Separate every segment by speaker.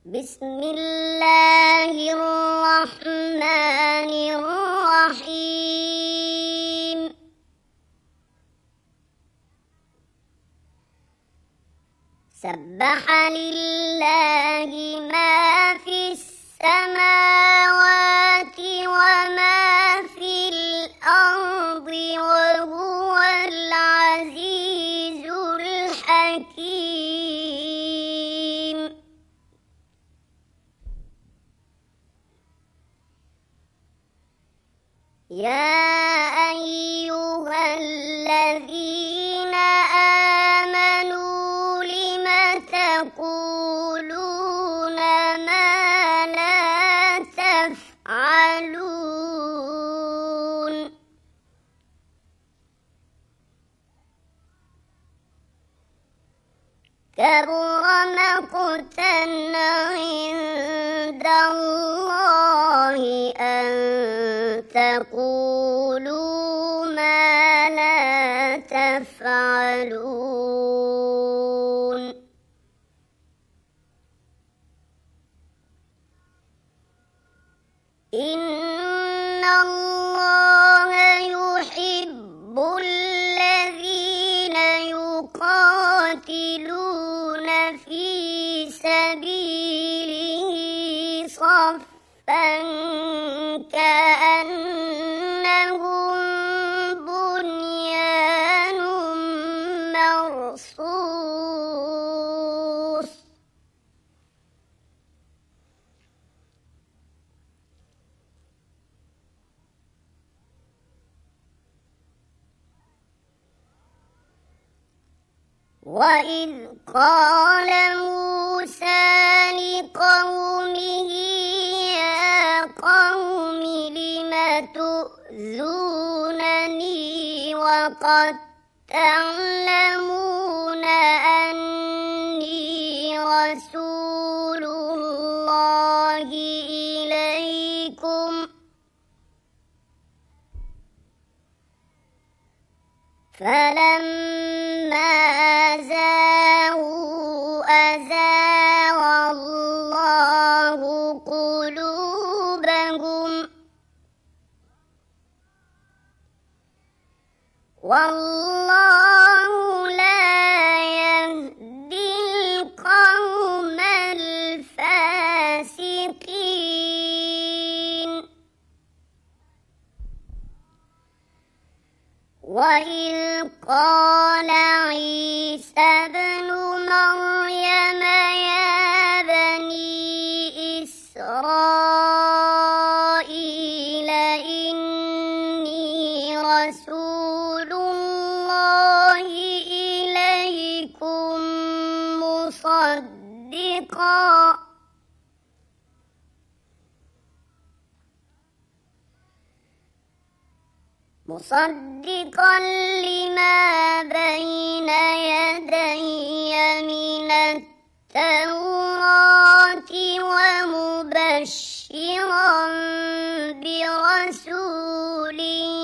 Speaker 1: بسم الله الرحمن الرحيم. سبح لله ما في السماوات وما في الأرض وهو العزيز الحكيم. يا أيها الذين آمنوا لم تقولون ما لا تفعلون. كبر مقتا عند الله أن تقولوا ما لا تفعلون. إن الله يحب الذين يقاتلون في سبيله صفا كأنهم بنيان مرصوص. وإذ قال موسى لقومه يا قوم لم تؤذونني وقد تعلمون أني رسول الله إليكم فلما زاغوا أزاغ الله قلوبهم والله لا يهدي القوم الفاسقين. وإذ قال عيسى ابن مريم يا بني إسرائيل إني رسول الله إليكم مصدقا لما بين يدي من التوراة ومبشرا برسول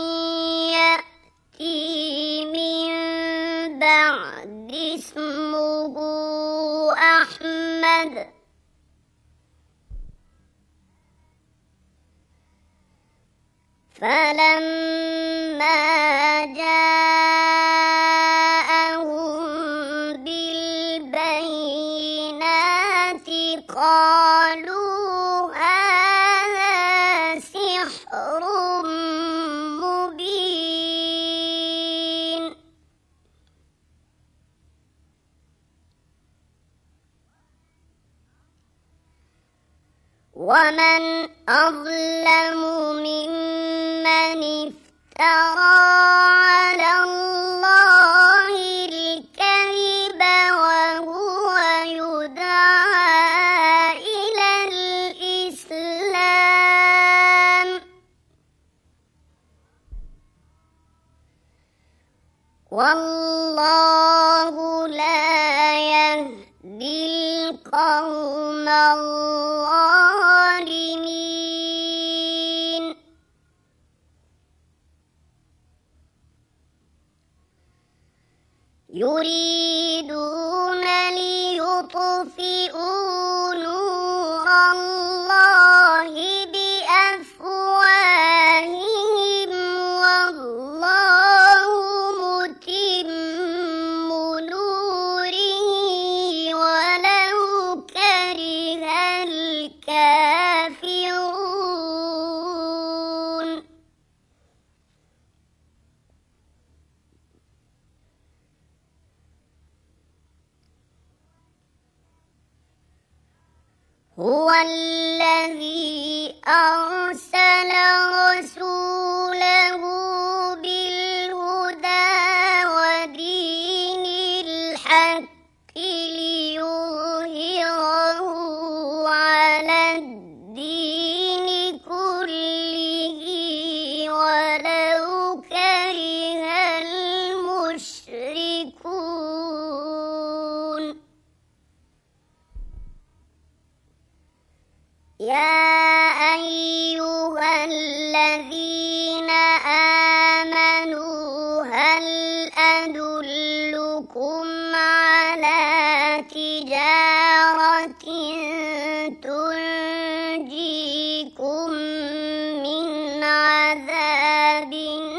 Speaker 1: يأتي من بعد اسمه أحمد فلما جاءهم بالبينات قالوا هذا سحر مبين. ومن أظلم ممن افترى على الله الكذب وهو يدعى إلى الإسلام والله لا يهدي القوم الظالمين. يريدون ليطفئوا نور هو الذي أرسل رسوله بالهدى ودين الحق ليظهره على الدين كله ولو كره المشركون. يا أيها الذين آمنوا هل أدلكم على تجارة تنجيكم من عذاب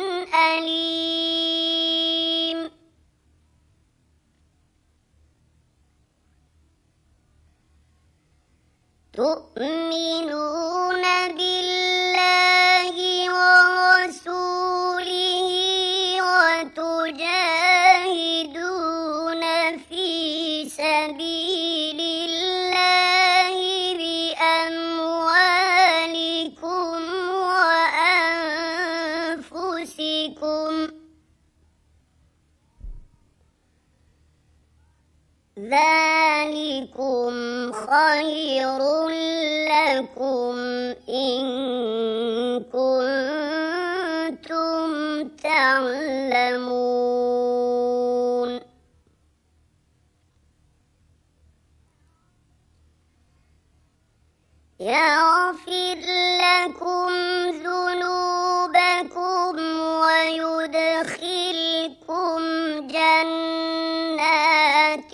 Speaker 1: أليم. تؤمنون بالله ورسوله وتجاهدون في سبيل الله بأموالكم وأنفسكم ذلكم خير لكم إن كنتم تعلمون. يغفر لكم ذنوبكم ويدخلكم جنات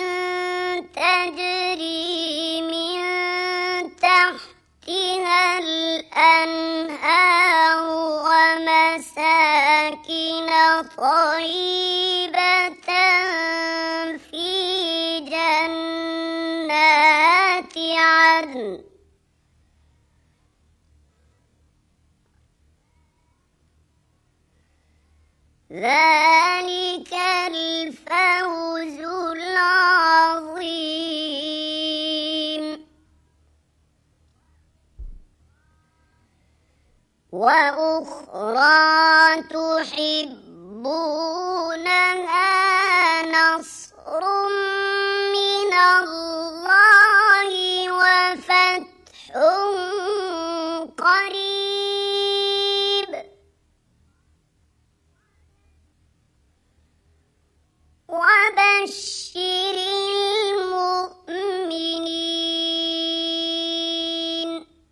Speaker 1: تجري من تحتها الأنهار ومساكن طيبة في جنات عدن ذلك الفوز العظيم. وأخرى تحبونها نصر من الله وفتح قريب وبشر المؤمنين.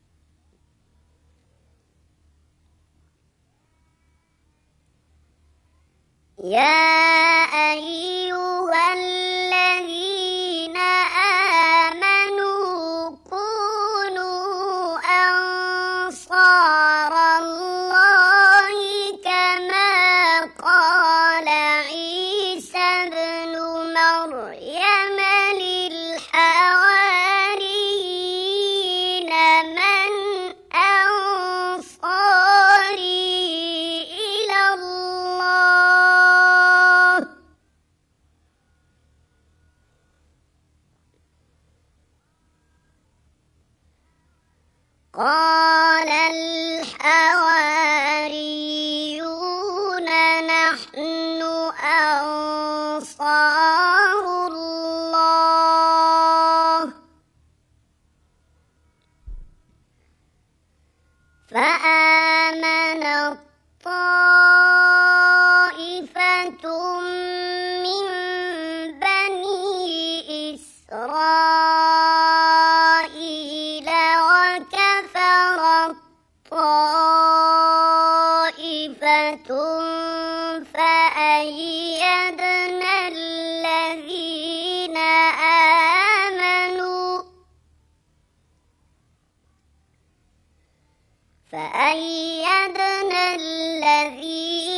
Speaker 1: يا أيها الذين آمنوا كونوا أنصار الله كما قال عيسى ابن مريم للحواريين من أنصاري إلى الله قال الحواريون نحن أنصار الله فآمنت طائفة من بني إسرائيل وكفرت طائفة فأيدنا الذين آمنوا